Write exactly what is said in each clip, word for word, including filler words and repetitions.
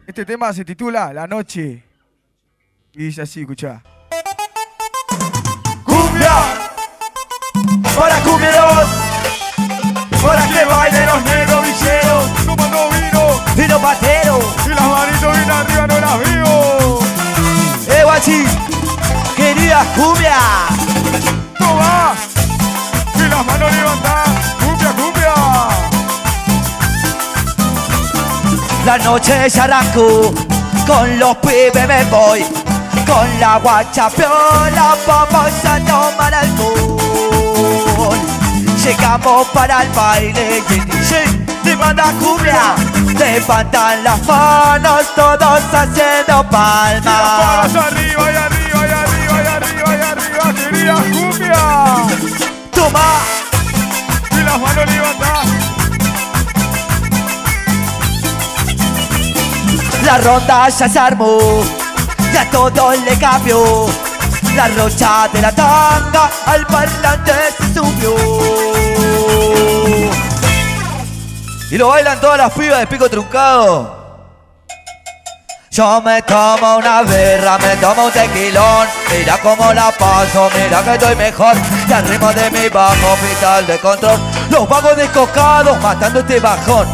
Este tema se titula La Noche. Y dice así, escuchá. ¡Cumbia! ¡Para cumbieros! ¡Para que bailen los negros villeros! Tomando vino ¡Vino patero! y las manitos bien arriba no las veo. ¡Eh, guachi! ¡Querida cumbia! Toma y las manos levantadas. Cumbia, cumbia. La noche ya arrancó, con los pibes me voy, con la guacha piola vamos a tomar alcohol. Llegamos para el baile y el D J te manda cumbia, levantan las manos todos haciendo palmas. Palmas arriba y arriba y arriba y arriba y arriba, querida cumbia. Toma, Y las manos levantadas. la ronda ya se armó, ya todo le cambió. La rocha de la tanga al parlante se subió. Y lo bailan todas las pibas de pico truncado. Yo me tomo una birra, me tomo un tequilón. Mira cómo la paso, mira que estoy mejor. Y al ritmo de mi bajo, vital de control. Los vagos descocados matando este bajón.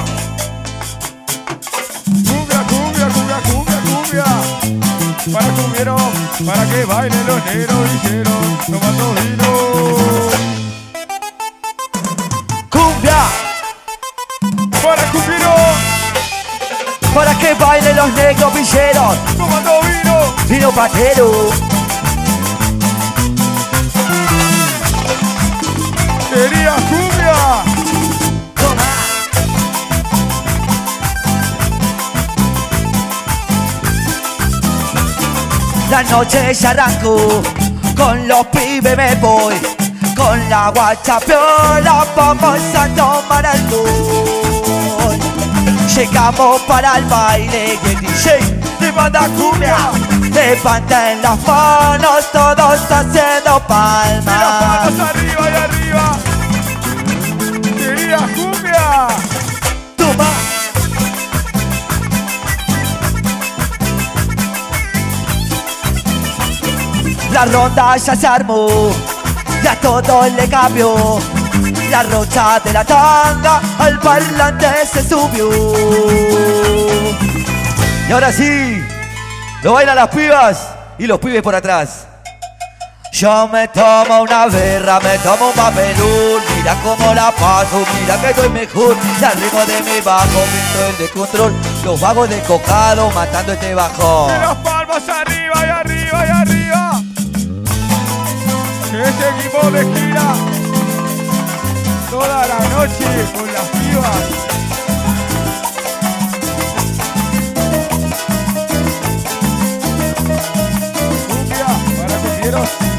Cumbia, cumbia, cumbia, cumbia, cumbia. Para cumbieros, para que bailen los negros villeros, tomando vino. Cumbia, Para cumbieros, para que bailen los negros villeros. tomando vino. Vino patero. Querida cumbia. La noche ya arrancó, con los pibes me voy, con la guacha piola vamos a tomar alcohol. Llegamos para el baile y el D J te manda cumbia, levantan las manos todos haciendo Y las palmas palmas. arriba y arriba. Querida cumbia. Toma. La ronda ya se armó, ya todo le cambió. La rocha de la tanga al parlante se subió. Y ahora sí, lo bailan las pibas y los pibes por atrás. Yo me tomo una birra, me tomo un papelón. Mira cómo la paso, mira que estoy mejor. Y al ritmo de mi bajo, visto el descontrol. Los vagos descocados matando este Y bajón. las palmas arriba y arriba y arriba. Que seguimos de gira toda la noche con las pibas. Cumbia para cumbieros.